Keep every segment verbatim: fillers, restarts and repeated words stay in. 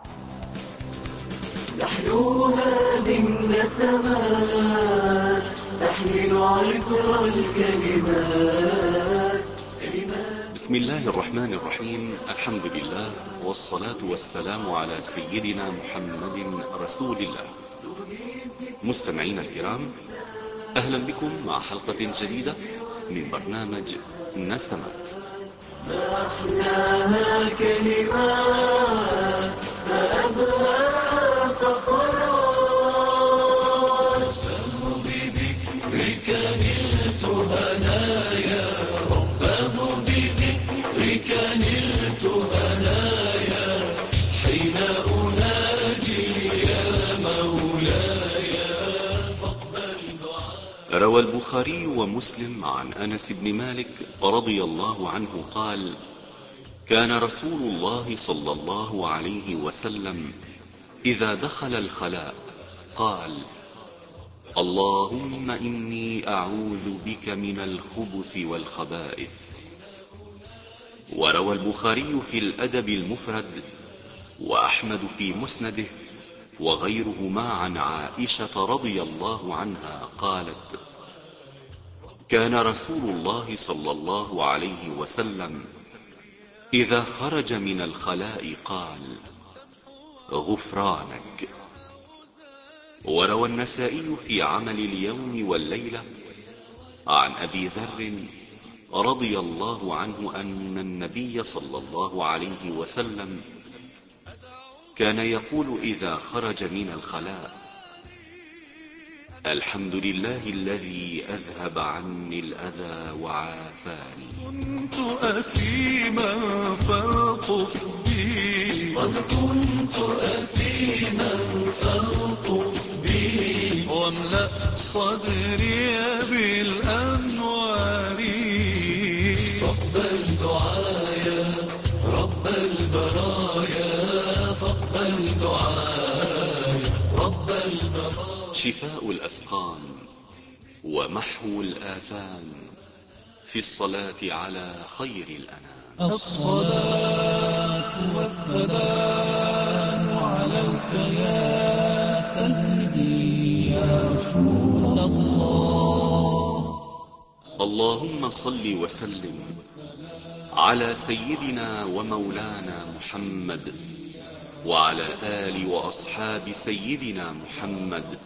نحن هذه النسمات تحمل عطر الكلمات. بسم الله الرحمن الرحيم. الحمد لله والصلاة والسلام على سيدنا محمد رسول الله. مستمعين الكرام، أهلا بكم مع حلقة جديدة من برنامج نسمات. ما أحلاها كلمات، ما أبهاها فقرات. ربه بذكرك نلت هنايا، ربه بذكرك نلت هنايا، حين أنادي يا مولاي فاقبل دعاء. روى البخاري ومسلم عن أنس بن مالك رضي الله عنه قال: كان رسول الله صلى الله عليه وسلم إذا دخل الخلاء قال: اللهم إني أعوذ بك من الخبث والخبائث. وروى البخاري في الأدب المفرد وأحمد في مسنده وغيرهما عن عائشة رضي الله عنها قالت: كان رسول الله صلى الله عليه وسلم إذا خرج من الخلاء قال: غفرانك. وروى النسائي في عمل اليوم والليلة عن أبي ذر رضي الله عنه أن النبي صلى الله عليه وسلم كان يقول إذا خرج من الخلاء: الحمد لله الذي أذهب عني الأذى وعافاني. كنت أثيما فالطف بي، قد كنت أثيما فالطف بي، واملأ صدري بالأنوار. فاقبل دعايا رب البرايا، فاقبل دعايا رب البرايا. شفاء الأسقام ومحو الآثام في الصلاة على خير الأنام. الصلاة والسلام عليك يا سيدي يا رسول الله. اللهم صل وسلم على سيدنا ومولانا محمد وعلى آل وأصحاب سيدنا محمد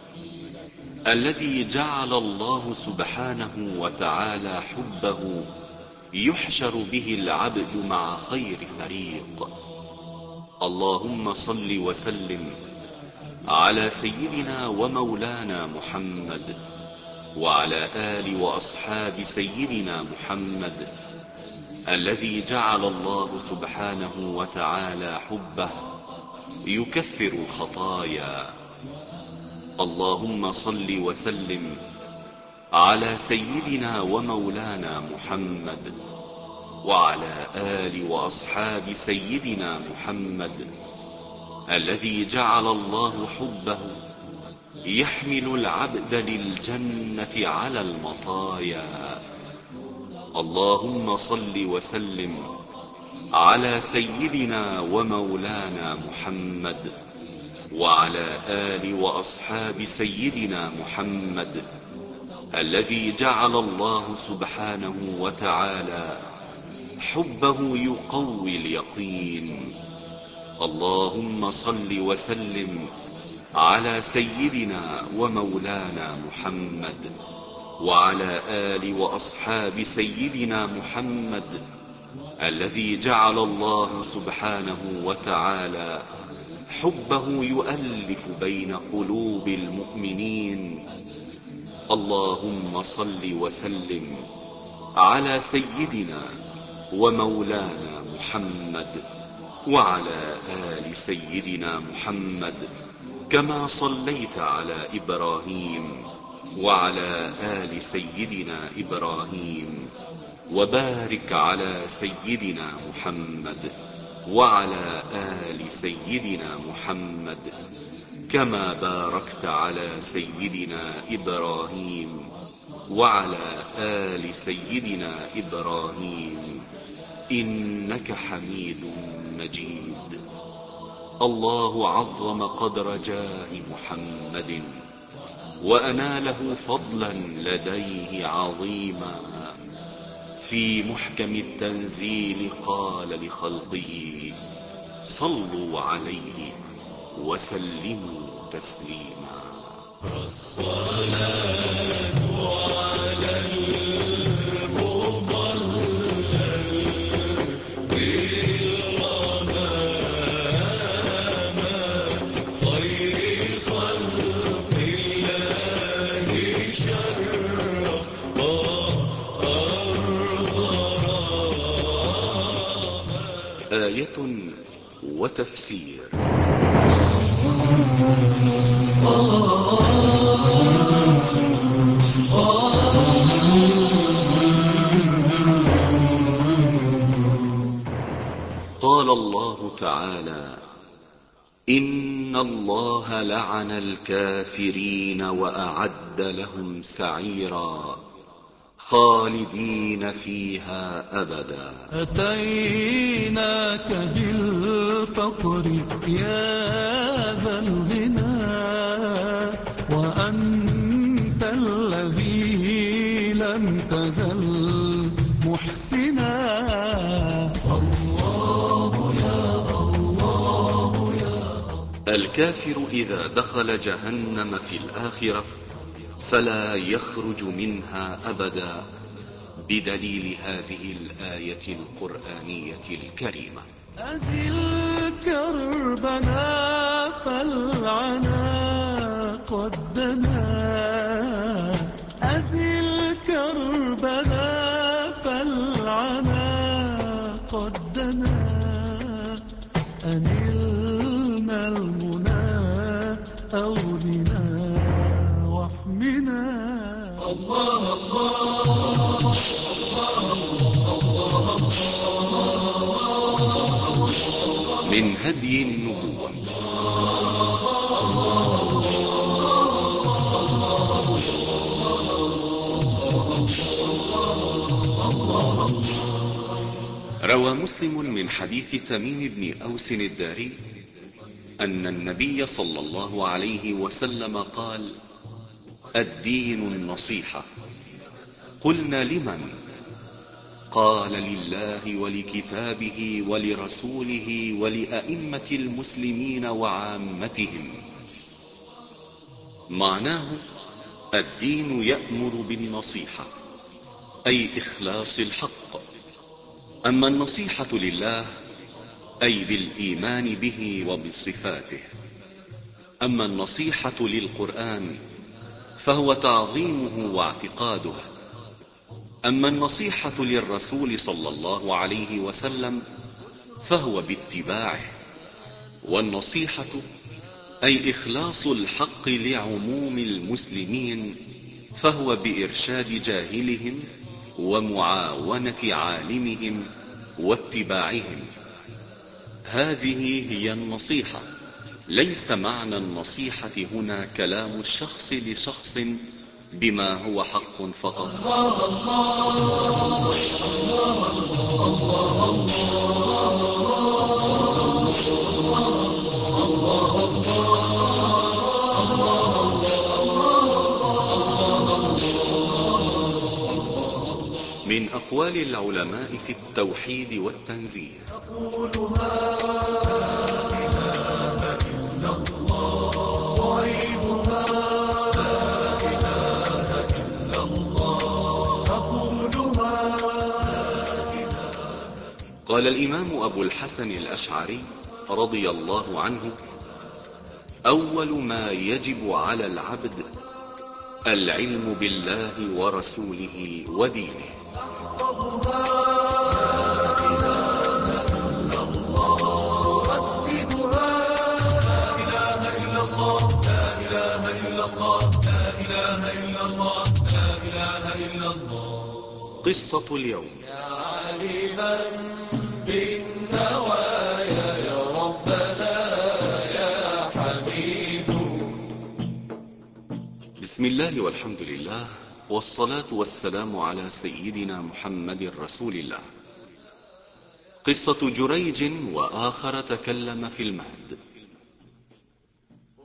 الذي جعل الله سبحانه وتعالى حبه يحشر به العبد مع خير فريق. اللهم صل وسلم على سيدنا ومولانا محمد وعلى آل وأصحاب سيدنا محمد الذي جعل الله سبحانه وتعالى حبه يكفر الخطايا. اللهم صل وسلم على سيدنا ومولانا محمد وعلى آل وأصحاب سيدنا محمد الذي جعل الله حبه يحمل العبد للجنة على المطايا. اللهم صل وسلم على سيدنا ومولانا محمد وعلى آل وأصحاب سيدنا محمد الذي جعل الله سبحانه وتعالى حبه يقوي اليقين. اللهم صل وسلم على سيدنا ومولانا محمد وعلى آل وأصحاب سيدنا محمد الذي جعل الله سبحانه وتعالى حبه يؤلف بين قلوب المؤمنين. اللهم صل وسلم على سيدنا ومولانا محمد وعلى آل سيدنا محمد كما صليت على إبراهيم وعلى آل سيدنا إبراهيم، وبارك على سيدنا محمد وعلى آل سيدنا محمد كما باركت على سيدنا إبراهيم وعلى آل سيدنا إبراهيم إنك حميد مجيد. الله عظم قدر جاه محمد وأناله فضلا لديه عظيما. في محكم التنزيل قال لخلقه صلوا عليه وسلموا تسليما. الصلاة على المفضل بالغمامة خير خلق الله شرف أرض رامة. آية وتفسير. قال الله تعالى: إن الله لعن الكافرين وأعد لهم سعيرا خالدين فيها أبدا. أتيناك بالفقر يا ذا الغنى وأنت الذي لم تزل محسنا. الله يا الله يا الكافر إذا دخل جهنم في الآخرة فلا يخرج منها أبدا بدليل هذه الآية القرآنية الكريمة. أزل كربنا فالعنا قد دنا أزل كربنا فالعنا قد دنا أنلنا المنى أولنا واحمنا. الله الله من هدي النبوة روى مسلم من حديث تميم بن أوس الداري أن النبي صلى الله عليه وسلم قال: الدين النصيحة. قلنا: لمن؟ قال: لله ولكتابه ولرسوله ولأئمة المسلمين وعامتهم. معناه الدين يأمر بالنصيحة أي إخلاص الحق. أما النصيحة لله أي بالإيمان به وبصفاته. أما النصيحة للقرآن فهو تعظيمه واعتقاده. أما النصيحة للرسول صلى الله عليه وسلم فهو باتباعه. والنصيحة أي إخلاص الحق لعموم المسلمين فهو بإرشاد جاهلهم ومعاونة عالمهم واتباعهم. هذه هي النصيحة. ليس معنى النصيحة هنا كلام الشخص لشخص بما هو حق فقط. الله الله الله من أقوال العلماء في التوحيد والتنزيه: أقولها لا إله إلا الله وعيدها لا إله إلا الله أقولها. قال الإمام أبو الحسن الأشعري رضي الله عنه: أول ما يجب على العبد العلم بالله ورسوله ودينه. أحفظها لا إله إلا الله أرددها لا إله إلا الله لا إله إلا الله لا إله إلا الله لا إله إلا الله. قصة اليوم: يا عالما بالنوايا يا ربنا يا حميد. بسم الله والحمد لله والصلاة والسلام على سيدنا محمد رسول الله. قصة جريج وآخر تكلم في المهد.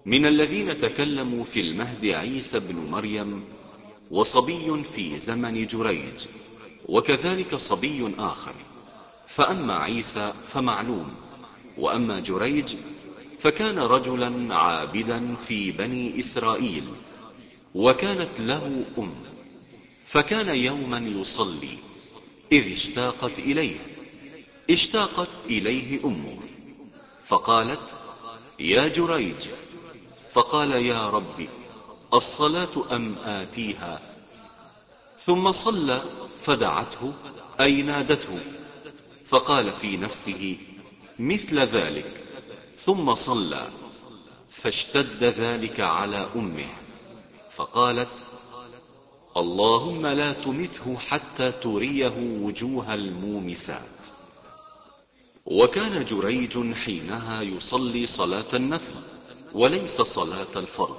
من الذين تكلموا في المهد عيسى بن مريم وصبي في زمن جريج، وكذلك صبي آخر. فأما عيسى فمعلوم، وأما جريج فكان رجلا عابدا في بني إسرائيل، وكانت له أم. فكان يوما يصلي إذ اشتاقت إليه اشتاقت إليه أمه، فقالت: يا جريج. فقال: يا رب، الصلاة أم آتيها؟ ثم صلى فدعته أي نادته، فقال في نفسه مثل ذلك، ثم صلى، فاشتد ذلك على أمه، فقالت: اللهم لا تمته حتى تريه وجوه المومسات. وكان جريج حينها يصلي صلاة النفل وليس صلاة الفرض.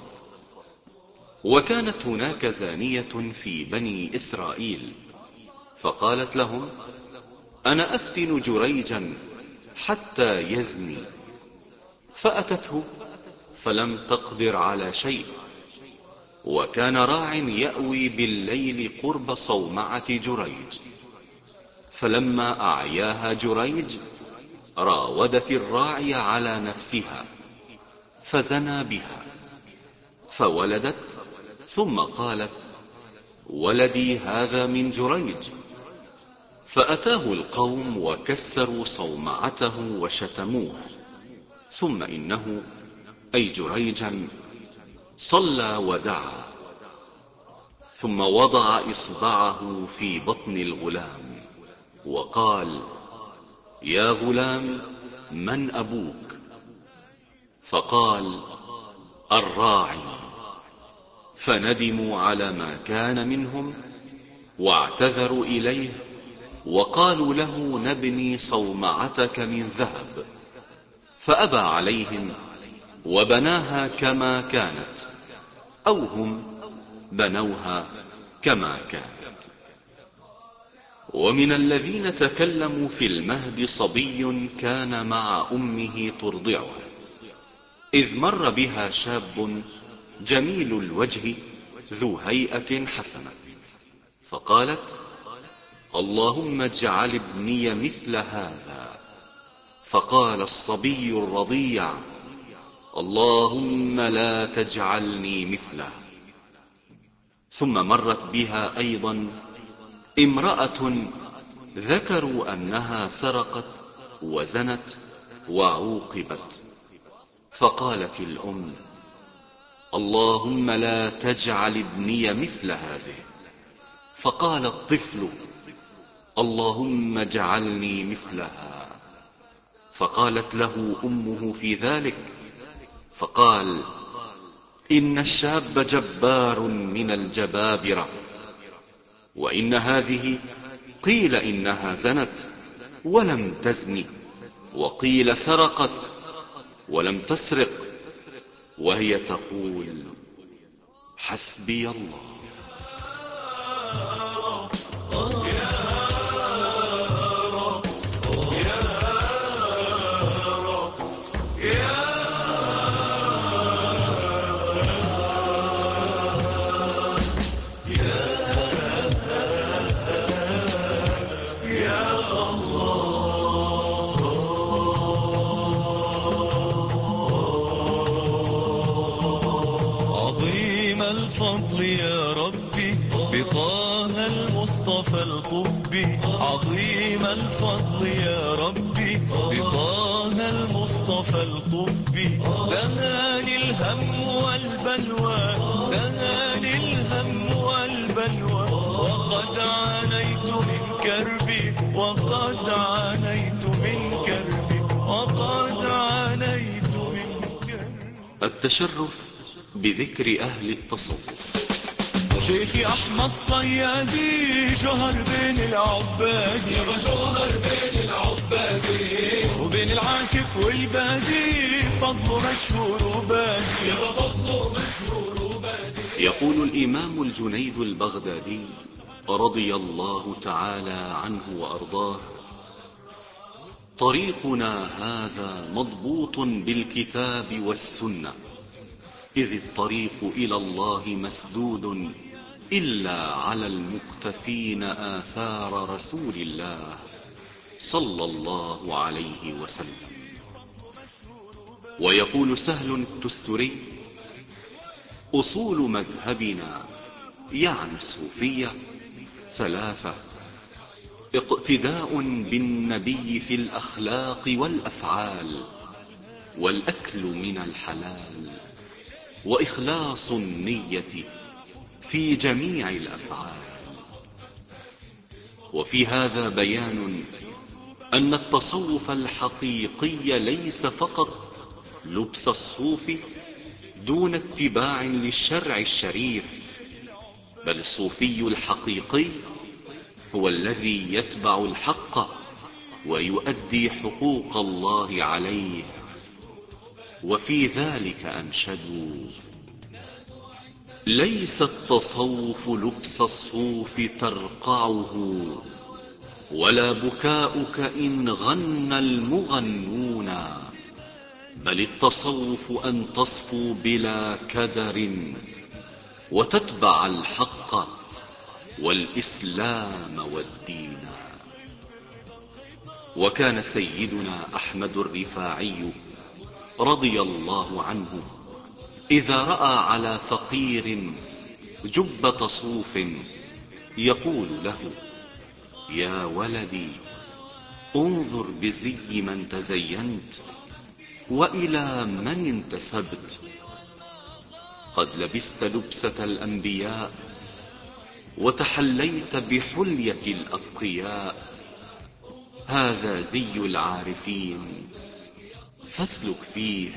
وكانت هناك زانية في بني إسرائيل، فقالت لهم: أنا أفتن جريجا حتى يزني. فأتته فلم تقدر على شيء. وكان راع يأوي بالليل قرب صومعة جريج، فلما أعياها جريج راودت الراعي على نفسها، فزنى بها، فولدت، ثم قالت: ولدي هذا من جريج. فأتاه القوم وكسروا صومعته وشتموه. ثم إنه أي جريجا صلى ودعا، ثم وضع إصبعه في بطن الغلام وقال: يا غلام، من أبوك؟ فقال: الراعي. فندموا على ما كان منهم واعتذروا إليه، وقالوا له: نبني صومعتك من ذهب. فأبى عليهم وبناها كما كانت، أو هم بنوها كما كانت. ومن الذين تكلموا في المهد صبي كان مع أمه ترضعه، إذ مر بها شاب جميل الوجه ذو هيئة حسنة، فقالت: اللهم اجعل ابني مثل هذا. فقال الصبي الرضيع: اللهم لا تجعلني مثله. ثم مرت بها أيضا امرأة ذكروا أنها سرقت وزنت وعوقبت، فقالت الأم: اللهم لا تجعل ابني مثل هذه. فقال الطفل: اللهم اجعلني مثلها. فقالت له أمه في ذلك، فقال: إن الشاب جبار من الجبابرة، وإن هذه قيل إنها زنت ولم تزن، وقيل سرقت ولم تسرق، وهي تقول: حسبي الله. عظيم الفضل يا ربي بطه المصطفى القطبي، عظيم الفضل يا ربي بطه المصطفى القطبي. دهاني الهم والبلوى، دهاني الهم والبلوى، وقد عانيت من كربي، وقد عانيت من كربي، وقد عانيت من كربي. التشرف بذكر أهل التصوف. شيخي أحمد صيادي جوهر بين العبادي، يا جوهر بين العبادي، وبين العاكف والبادي فضله مشهور وبادي، يا فضله مشهور وبادي. يقول الإمام الجنيد البغدادي رضي الله تعالى عنه وأرضاه: طريقنا هذا مضبوط بالكتاب والسنة، إذ الطريق إلى الله مسدود إلا على المقتفين آثار رسول الله صلى الله عليه وسلم. ويقول سهل التستري: أصول مذهبنا يعني الصوفية ثلاثة: اقتداء بالنبي في الأخلاق والأفعال، والأكل من الحلال، وإخلاص النية في جميع الأفعال. وفي هذا بيان أن التصوف الحقيقي ليس فقط لبس الصوف دون اتباع للشرع الشريف، بل الصوفي الحقيقي هو الذي يتبع الحق ويؤدي حقوق الله عليه. وفي ذلك أنشدوا: ليس التصوف لبس الصوف ترقعه، ولا بكاؤك إن غنى المغنون، بل التصوف أن تصفو بلا كدر وتتبع الحق والإسلام والدين. وكان سيدنا أحمد الرفاعي رضي الله عنه إذا رأى على فقير جبة صوف يقول له: يا ولدي انظر بزي من تزينت وإلى من انتسبت، قد لبست لبسة الأنبياء وتحليت بحلية الأتقياء، هذا زي العارفين فاسلك فيه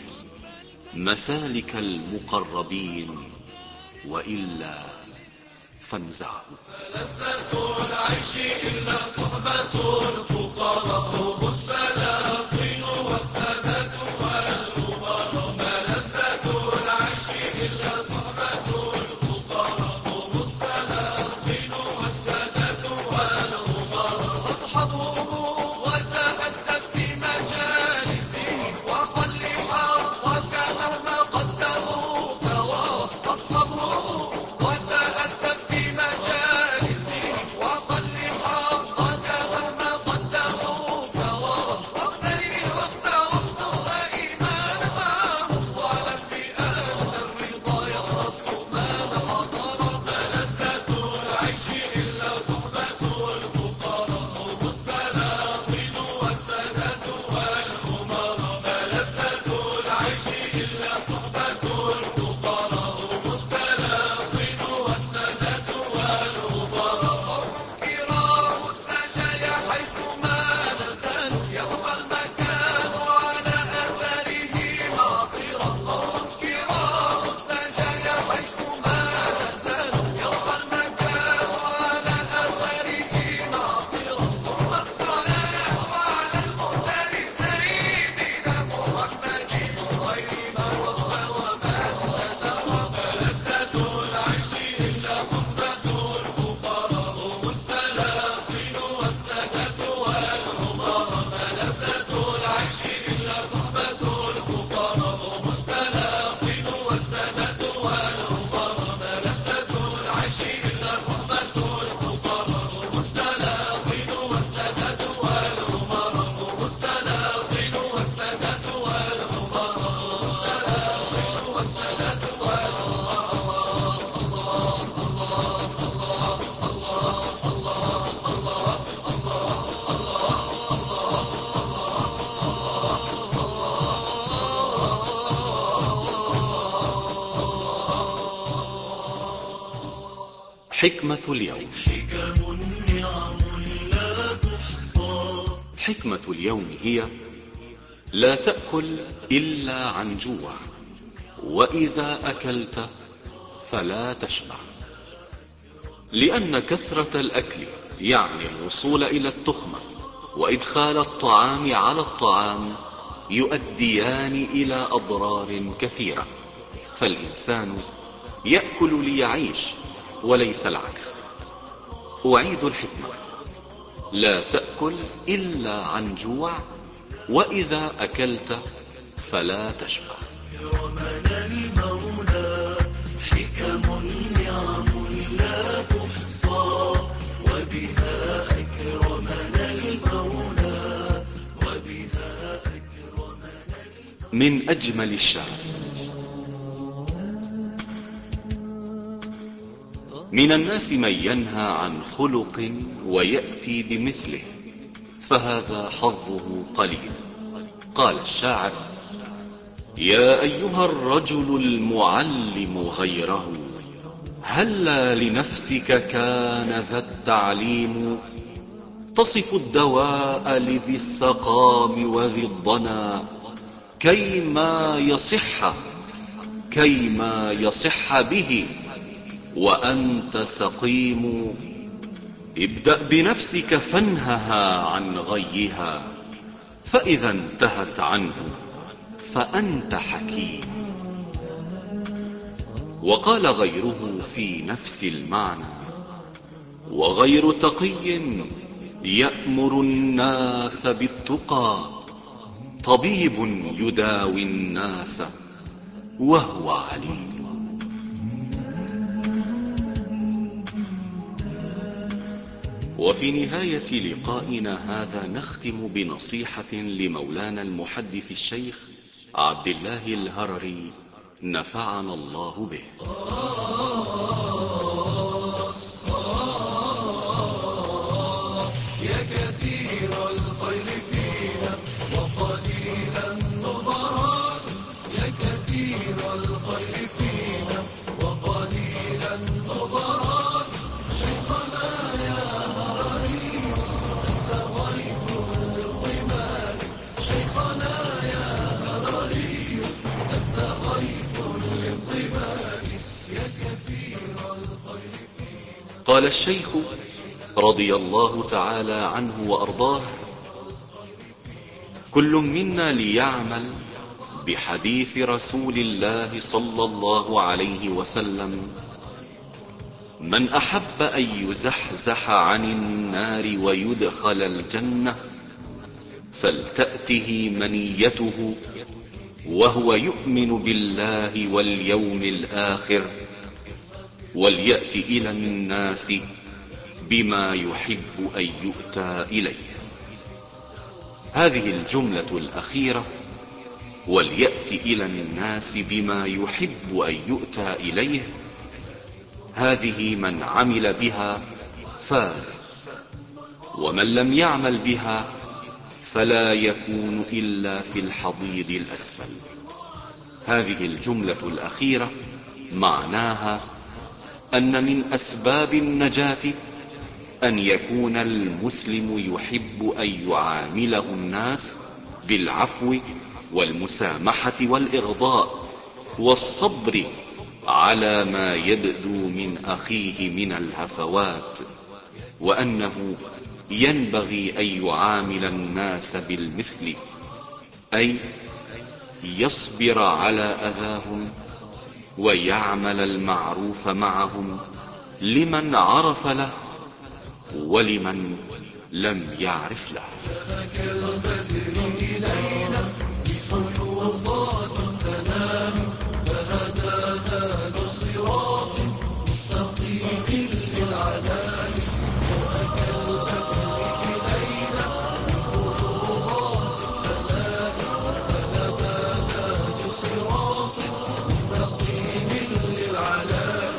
مسالك المقربين، وإلا فانزعه. لذة العيش إلا صحبة الفقراء، هم السلاطين والسادات والكبار. ما لذة العيش إلا صحبة الفقراء، هم السلاطين والسادات والكبار. أصحابهم وتأدب في مجالسهم وخل حظك مهما قدموك ورا. أصحابهم وتأدب في مجالسهم وخل حظك مهما قدموك ورا. واغتنم الوقت واخطر دائما معهم، واعلم بأن الرضا يختص من حضر. فلذة العيش إلا صحبة الفقراء، هم السلاطين والسادات والأمراء. فلذة العيش إلا صحبة الفقراء، هم السلاطين والسادات والأمراء. قوم كرام السجايا حيثما نزلوا يبقى المكان على أثره ماطرا. قوم كرام السجايا حيثما نزلوا يبقى المكان على أثره ماطرا. ثم الصلاة على المختار سيدنا محمد خير من وفى ومن نذر. فلذة العيش إلا صحبة الفقراء، هم السلاطين والسادات والأمراء. فلذة العيش إلا صحبة الفقراء، هم السلاطين والسادات والأمراء. فلذة العيش إلا صحبة الفقراء، هم السلاطين والسادات والأمراء. هم السلاطين والسادات حكمة اليوم. حكم نعم لا تحصى. حكمة اليوم هي: لا تأكل إلا عن جوع، وإذا أكلت فلا تشبع. لأن كثرة الأكل يعني الوصول إلى التخمة، وإدخال الطعام على الطعام يؤديان إلى أضرار كثيرة. فالإنسان يأكل ليعيش وليس العكس. أعيد الحكمة: لا تأكل إلا عن جوع، وإذا أكلت فلا تشبع. ومن المولى نعم لا تحصى وبها أكرمنا المولى وبها أكرمنا. من أجمل الشعر: من الناس من ينهى عن خلق ويأتي بمثله فهذا حظه قليل. قال الشاعر: يا أيها الرجل المعلم غيره هلا لنفسك كان ذا التعليم تصف الدواء لذي السقام وذي الضنا كيما يصح كيما يصح به وأنت سقيم. ابدأ بنفسك فانهها عن غيها فإذا انتهت عنه فأنت حكيم. وقال غيره في نفس المعنى: وغير تقي يأمر الناس بالتقى طبيب يداوي الناس وهو عليم. وفي نهاية لقائنا هذا نختم بنصيحة لمولانا المحدث الشيخ عبد الله الهرري نفعنا الله به. يا كثير الخير فينا وقليل النظراء يا كثير الخير فينا وقليل النظراء شيخنا يا هرري أنت غيث للظماء شيخنا يا هرري أنت غيث للظماء يا كثير الخير فينا. قال الشيخ رضي الله تعالى عنه وأرضاه: كل منا ليعمل بحديث رسول الله صلى الله عليه وسلم: من أحب أن يزحزح عن النار ويدخل الجنة فلتأته منيته وهو يؤمن بالله واليوم الآخر وليأت إلى الناس بما يحب أن يؤتى إليه. هذه الجملة الأخيرة وليأت إلى الناس بما يحب أن يؤتى إليه هذه من عمل بها فاز، ومن لم يعمل بها فلا يكون إلا في الحضيض الأسفل. هذه الجملة الأخيرة معناها أن من أسباب النجاة أن يكون المسلم يحب أن يعامله الناس بالعفو والمسامحة والإغضاء والصبر على ما يبدو من أخيه من الهفوات، وأنه ينبغي أن يعامل الناس بالمثل، أي يصبر على أذاهم ويعمل المعروف معهم لمن عرف له ولمن لم يعرف له. كالبدر إلينا بفيوضات السلام فهدانا لصراط مستقيم للعلام وكالبدر إلينا بفيوضات السلام فهدانا لصراط مستقيم للعلام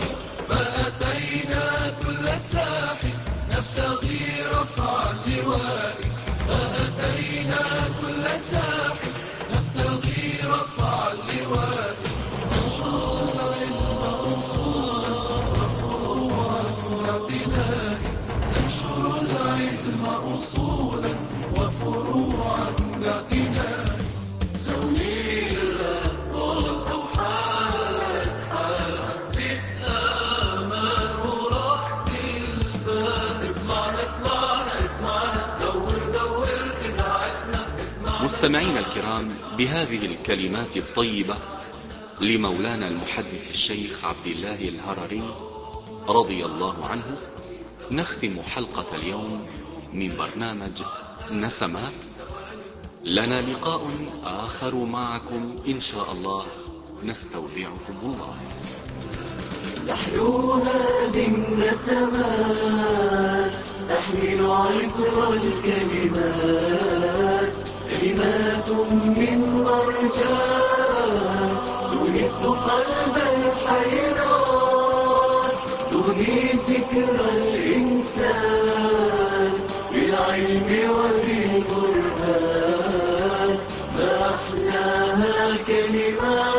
فأتينا كل ساحل نبتغي رفع اللواء فأتينا كل ساحل نبتغي رفع اللواء ننشر العلم أصولا وفروعا باعتداء ننشر العلم أصولا وفروعا باعتداء. لو نيلها طال أو حالك حال حسيت أمان وراح تلبان اسمعنا اسمعنا اسمعنا دور دور إذاعتنا اسمعنا. مستمعينا الكرام، بهذه الكلمات الطيبة لمولانا المحدث الشيخ عبد الله الهرري رضي الله عنه نختم حلقة اليوم من برنامج نسمات. لنا لقاء آخر معكم إن شاء الله، نستودعكم الله. تحلوها بالنسمات تحمل عطر الكلمات كلمات من مرجان تونس قلب الحيران تغني فكر الإنسان بالعلم وبالبرهان ما أحلاها كلمات